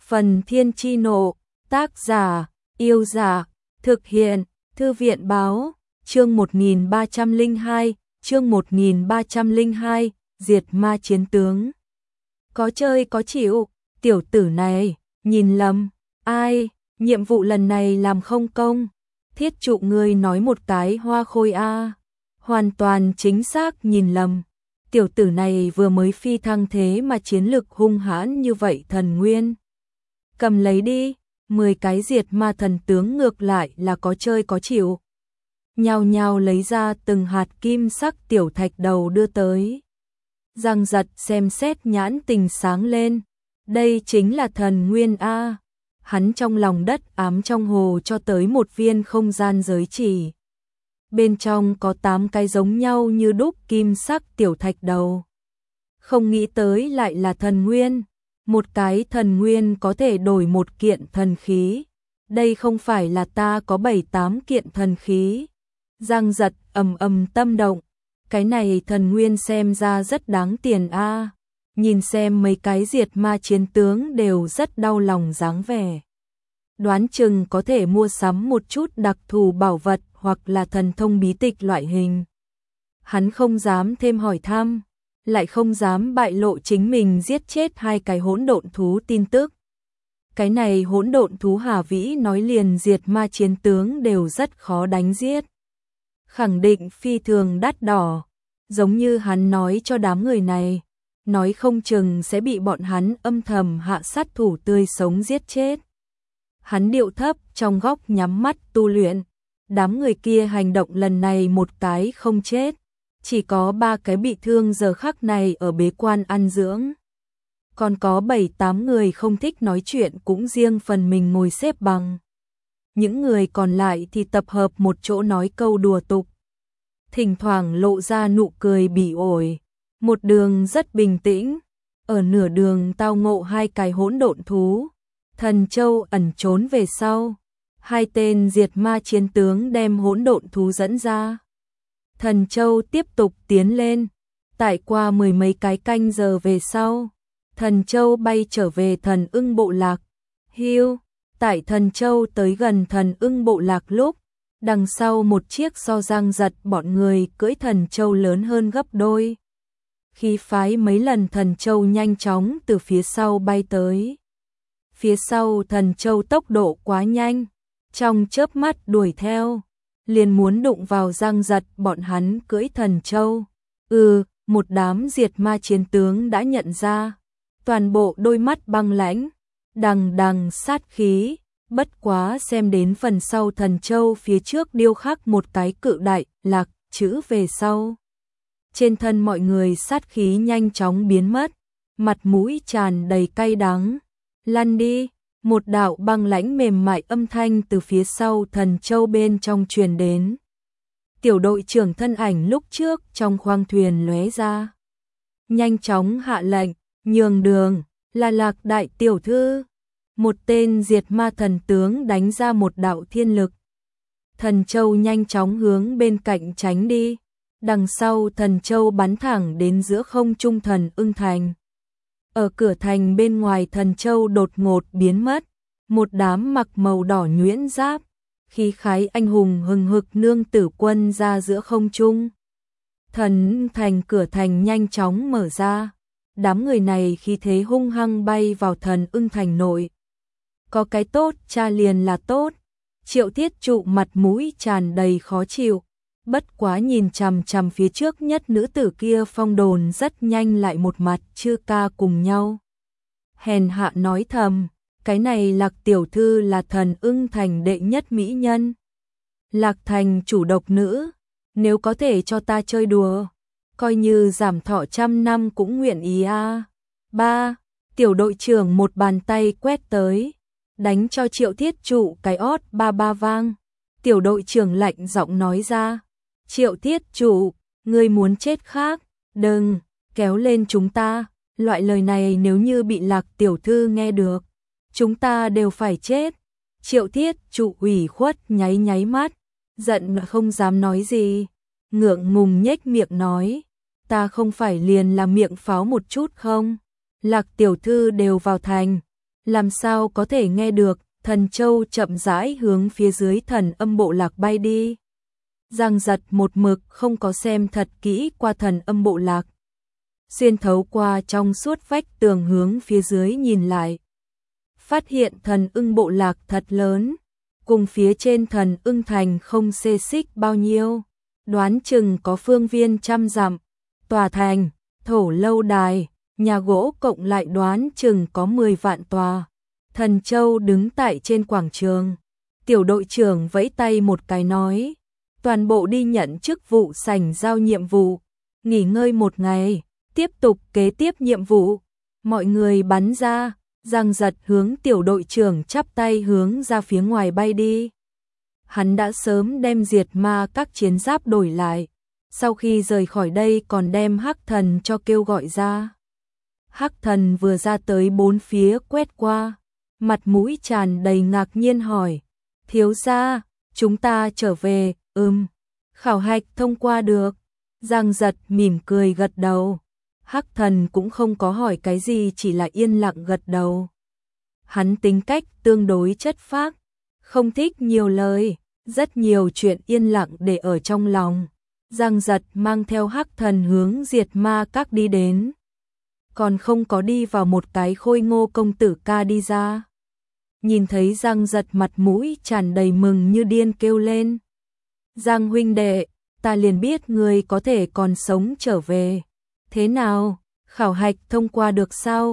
Phần Thiên Chi Nộ, tác giả, Yêu Giả, thực hiện, Thư viện Báo, chương 1302, Diệt Ma Chiến Tướng. Có chơi có chịu, tiểu tử này, nhìn lầm, ai, nhiệm vụ lần này làm không công, thiết trụ ngươi nói một cái hoa khôi a, hoàn toàn chính xác nhìn lầm. Tiểu tử này vừa mới phi thăng thế mà chiến lực hung hãn như vậy thần nguyên. Cầm lấy đi, 10 cái diệt ma thần tướng ngược lại là có chơi có chịu. Nhao nhao lấy ra từng hạt kim sắc tiểu thạch đầu đưa tới. Giang Giật xem xét nhãn tình sáng lên, đây chính là thần nguyên a. Hắn trong lòng đất ám trong hồ cho tới một viên không gian giới chỉ. Bên trong có 8 cái giống nhau như đúc kim sắc tiểu thạch đầu. Không nghĩ tới lại là thần nguyên. Một cái thần nguyên có thể đổi một kiện thần khí. Đây không phải là ta có 7-8 kiện thần khí. Giang Giật ầm tâm động. Cái này thần nguyên xem ra rất đáng tiền a. Nhìn xem mấy cái diệt ma chiến tướng đều rất đau lòng dáng vẻ. Đoán chừng có thể mua sắm một chút đặc thù bảo vật hoặc là thần thông bí tịch loại hình. Hắn không dám thêm hỏi thăm, lại không dám bại lộ chính mình giết chết 2 cái hỗn độn thú tin tức. Cái này hỗn độn thú Hà Vĩ nói liền diệt ma chiến tướng đều rất khó đánh giết. Khẳng định phi thường đắt đỏ, giống như hắn nói cho đám người này, nói không chừng sẽ bị bọn hắn âm thầm hạ sát thủ tươi sống giết chết. Hắn điệu thấp trong góc nhắm mắt tu luyện, đám người kia hành động lần này một cái không chết, chỉ có 3 cái bị thương giờ khắc này ở bế quan ăn dưỡng. Còn có 7-8 người không thích nói chuyện cũng riêng phần mình ngồi xếp bằng. Những người còn lại thì tập hợp một chỗ nói câu đùa tục. Thỉnh thoảng lộ ra nụ cười bỉ ổi. Một đường rất bình tĩnh. Ở nửa đường tao ngộ 2 cái hỗn độn thú. Thần Châu ẩn trốn về sau. 2 tên diệt ma chiến tướng đem hỗn độn thú dẫn ra. Thần Châu tiếp tục tiến lên. Tại qua 10 mấy cái canh giờ về sau, Thần Châu bay trở về Thần Ưng bộ lạc. Hưu, tại Thần Châu tới gần Thần Ưng bộ lạc lúc, đằng sau một chiếc so Giang Giật bọn người cưỡi Thần Châu lớn hơn gấp đôi. Khí phái mấy lần Thần Châu nhanh chóng từ phía sau bay tới. Phía sau Thần Châu tốc độ quá nhanh, trong chớp mắt đuổi theo, liền muốn đụng vào Giang Giật bọn hắn cưỡi Thần Châu. Một đám diệt ma chiến tướng đã nhận ra, toàn bộ đôi mắt băng lãnh, đằng sát khí, bất quá xem đến phần sau Thần Châu phía trước điêu khắc một cái cự đại lạc chữ về sau. Trên thân mọi người sát khí nhanh chóng biến mất, mặt mũi tràn đầy cay đắng. Lăn đi, một đạo băng lãnh mềm mại âm thanh từ phía sau Thần Châu bên trong truyền đến. Tiểu đội trưởng thân ảnh lúc trước trong khoang thuyền lóe ra. Nhanh chóng hạ lệnh, nhường đường, là Lạc đại tiểu thư. Một tên diệt ma thần tướng đánh ra một đạo thiên lực. Thần Châu nhanh chóng hướng bên cạnh tránh đi. Đằng sau Thần Châu bắn thẳng đến giữa không trung Thần Ưng thành. Ở cửa thành bên ngoài Thần Châu đột ngột biến mất. Một đám mặc màu đỏ nhuyễn giáp, khí khái anh hùng hừng hực nương tử quân ra giữa không trung. Thần thành cửa thành nhanh chóng mở ra. Đám người này khí thế hung hăng bay vào Thần Ưng thành nội. Có cái tốt cha liền là tốt. Triệu Thiết Trụ mặt mũi tràn đầy khó chịu. Bất quá nhìn chằm chằm phía trước nhất nữ tử kia phong đồn rất nhanh lại một mặt chư ca cùng nhau. Hèn hạ nói thầm, cái này Lạc tiểu thư là Thần Ưng thành đệ nhất mỹ nhân. Lạc thành chủ độc nữ, nếu có thể cho ta chơi đùa, coi như giảm thọ 100 năm cũng nguyện ý a. 3. Tiểu đội trưởng một bàn tay quét tới, đánh cho Triệu Thiết Trụ cái ót ba vang. Tiểu đội trưởng lạnh giọng nói ra, Triệu Thiết Trụ, ngươi muốn chết khác, đừng, kéo lên chúng ta, loại lời này nếu như bị Lạc tiểu thư nghe được, chúng ta đều phải chết. Triệu Thiết Trụ ủy khuất nháy mắt, giận không dám nói gì, ngượng ngùng nhếch miệng nói, ta không phải liền là miệng pháo một chút không? Lạc tiểu thư đều vào thành, làm sao có thể nghe được, Thần Châu chậm rãi hướng phía dưới Thần Âm Bộ Lạc bay đi. Giang Giật một mực không có xem thật kỹ qua Thần Âm Bộ Lạc. Xuyên thấu qua trong suốt vách tường hướng phía dưới nhìn lại. Phát hiện Thần Ưng Bộ Lạc thật lớn, cùng phía trên Thần Ưng Thành không xê xích bao nhiêu. Đoán chừng có phương viên 100 dặm, tòa thành, thổ lâu đài, nhà gỗ cộng lại đoán chừng có 10 vạn tòa. Thần Châu đứng tại trên quảng trường. Tiểu đội trưởng vẫy tay một cái nói, toàn bộ đi nhận chức vụ sảnh giao nhiệm vụ, nghỉ ngơi một ngày, tiếp tục kế tiếp nhiệm vụ. Mọi người bắn ra, Giang Giật hướng tiểu đội trưởng chắp tay hướng ra phía ngoài bay đi. Hắn đã sớm đem diệt ma các chiến giáp đổi lại, sau khi rời khỏi đây còn đem Hắc Thần cho kêu gọi ra. Hắc Thần vừa ra tới bốn phía quét qua, mặt mũi tràn đầy ngạc nhiên hỏi, thiếu gia, chúng ta trở về, khảo hạch thông qua được. Giang Giật mỉm cười gật đầu. Hắc Thần cũng không có hỏi cái gì, chỉ là yên lặng gật đầu. Hắn tính cách tương đối chất phác, không thích nhiều lời, rất nhiều chuyện yên lặng để ở trong lòng. Giang Giật mang theo Hắc Thần hướng diệt ma các đi đến. Còn không có đi vào một cái Khôi Ngô công tử ca đi ra. Nhìn thấy Giang Giật mặt mũi tràn đầy mừng như điên kêu lên. Giang huynh đệ, ta liền biết người có thể còn sống trở về. Thế nào, khảo hạch thông qua được sao?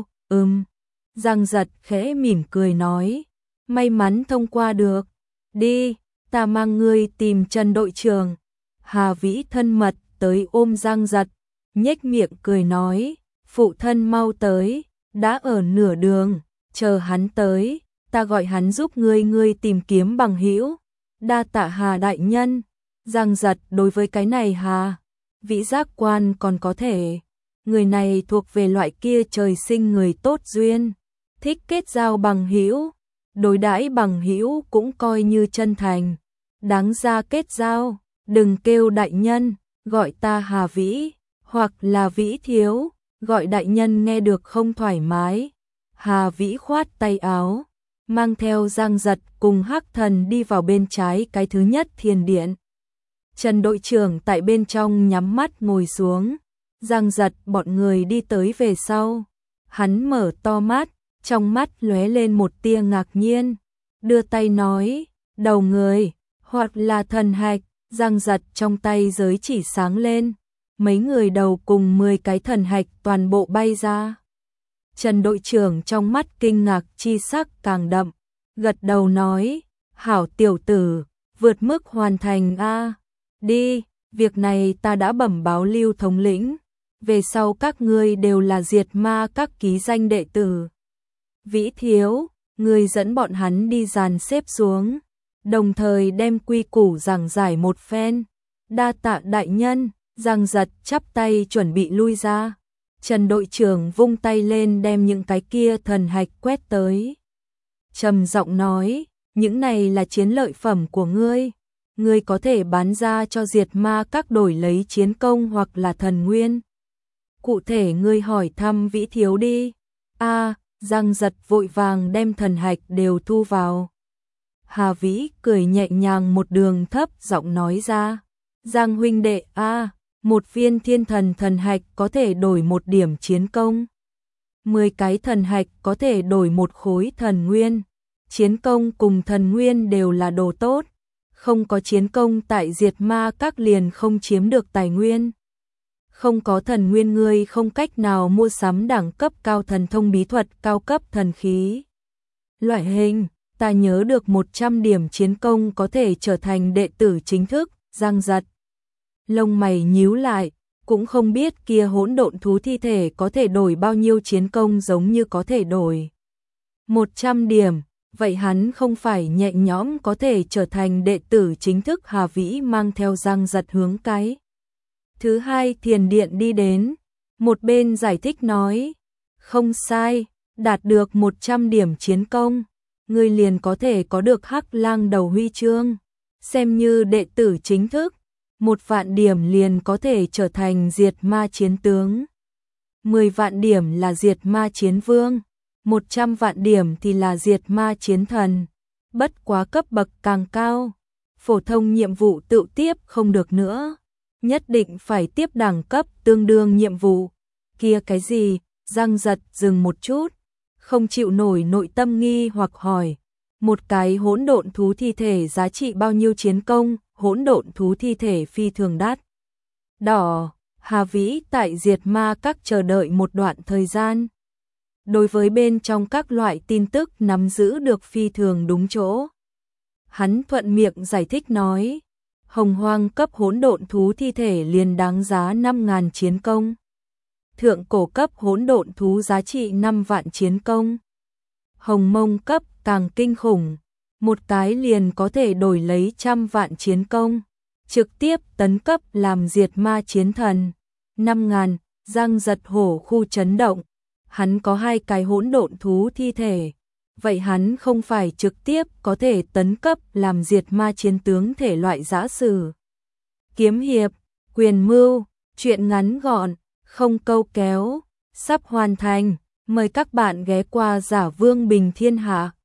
Giang Giật khẽ mỉm cười nói, may mắn thông qua được. Đi, ta mang ngươi tìm Trần đội trưởng. Hà Vĩ thân mật tới ôm Giang Giật, nhếch miệng cười nói, phụ thân mau tới, đã ở nửa đường, chờ hắn tới, ta gọi hắn giúp ngươi tìm kiếm bằng hữu. Đa tạ Hà đại nhân. Giang Giật đối với cái này Hà Vĩ giác quan còn có thể. Người này thuộc về loại kia trời sinh người tốt duyên, thích kết giao bằng hữu, đối đãi bằng hữu cũng coi như chân thành, đáng ra kết giao. Đừng kêu đại nhân, gọi ta Hà Vĩ, hoặc là Vĩ thiếu, gọi đại nhân nghe được không thoải mái. Hà Vĩ khoát tay áo, mang theo Giang Giật cùng Hắc Thần đi vào bên trái cái thứ nhất thiền điện. Trần đội trưởng tại bên trong nhắm mắt ngồi xuống. Giang Giật bọn người đi tới về sau. Hắn mở to mắt, trong mắt lóe lên một tia ngạc nhiên, đưa tay nói, đầu người, hoặc là thần hạch. Giang Giật trong tay giới chỉ sáng lên, mấy người đầu cùng 10 cái thần hạch toàn bộ bay ra. Trần đội trưởng trong mắt kinh ngạc chi sắc càng đậm, gật đầu nói, hảo tiểu tử, vượt mức hoàn thành a. Đi, việc này ta đã bẩm báo Lưu thống lĩnh, về sau các ngươi đều là diệt ma các ký danh đệ tử. Vĩ thiếu, ngươi dẫn bọn hắn đi dàn xếp xuống, đồng thời đem quy củ giảng giải một phen. Đa tạ đại nhân. Giang Giật chắp tay chuẩn bị lui ra. Trần đội trưởng vung tay lên đem những cái kia thần hạch quét tới. Trầm giọng nói, những này là chiến lợi phẩm của ngươi. Ngươi có thể bán ra cho diệt ma các đổi lấy chiến công hoặc là thần nguyên. Cụ thể ngươi hỏi thăm Vĩ thiếu đi. Giang Giật vội vàng đem thần hạch đều thu vào. Hà Vĩ cười nhẹ nhàng một đường thấp giọng nói ra, Giang huynh đệ một viên thiên thần thần hạch có thể đổi 1 điểm chiến công. 10 cái thần hạch có thể đổi 1 khối thần nguyên. Chiến công cùng thần nguyên đều là đồ tốt. Không có chiến công tại diệt ma các liền không chiếm được tài nguyên. Không có thần nguyên ngươi không cách nào mua sắm đẳng cấp cao thần thông bí thuật cao cấp thần khí. Loại hình, ta nhớ được 100 điểm chiến công có thể trở thành đệ tử chính thức. Giang Giật lông mày nhíu lại, cũng không biết kia hỗn độn thú thi thể có thể đổi bao nhiêu chiến công, giống như có thể đổi 100 điểm, vậy hắn không phải nhẹ nhõm có thể trở thành đệ tử chính thức. Hà Vĩ mang theo Giang Giật hướng cái thứ hai thiền điện đi đến, một bên giải thích nói, không sai, đạt được 100 điểm chiến công, ngươi liền có thể có được Hắc Lang đầu huy chương, xem như đệ tử chính thức. 1 vạn điểm liền có thể trở thành diệt ma chiến tướng. 10 vạn điểm là diệt ma chiến vương. 100 vạn điểm thì là diệt ma chiến thần. Bất quá cấp bậc càng cao, phổ thông nhiệm vụ tự tiếp không được nữa. Nhất định phải tiếp đẳng cấp tương đương nhiệm vụ. Kia cái gì? Giang Giật dừng một chút, không chịu nổi nội tâm nghi hoặc hỏi. Một cái hỗn độn thú thi thể giá trị bao nhiêu chiến công? Hỗn độn thú thi thể phi thường đắt đỏ. Hà Vĩ tại Diệt Ma Các chờ đợi một đoạn thời gian. Đối với bên trong các loại tin tức nắm giữ được phi thường đúng chỗ. Hắn thuận miệng giải thích nói, hồng hoang cấp hỗn độn thú thi thể liền đáng giá 5.000 chiến công. Thượng cổ cấp hỗn độn thú giá trị 5 vạn chiến công. Hồng mông cấp càng kinh khủng, một cái liền có thể đổi lấy 100 vạn chiến công, trực tiếp tấn cấp làm diệt ma chiến thần. 5.000, Giang Giật hổ khu chấn động, hắn có 2 cái hỗn độn thú thi thể, vậy hắn không phải trực tiếp có thể tấn cấp làm diệt ma chiến tướng thể loại giã sử. Kiếm hiệp, quyền mưu, chuyện ngắn gọn, không câu kéo, sắp hoàn thành, mời các bạn ghé qua Giả Vương Bình Thiên Hạ.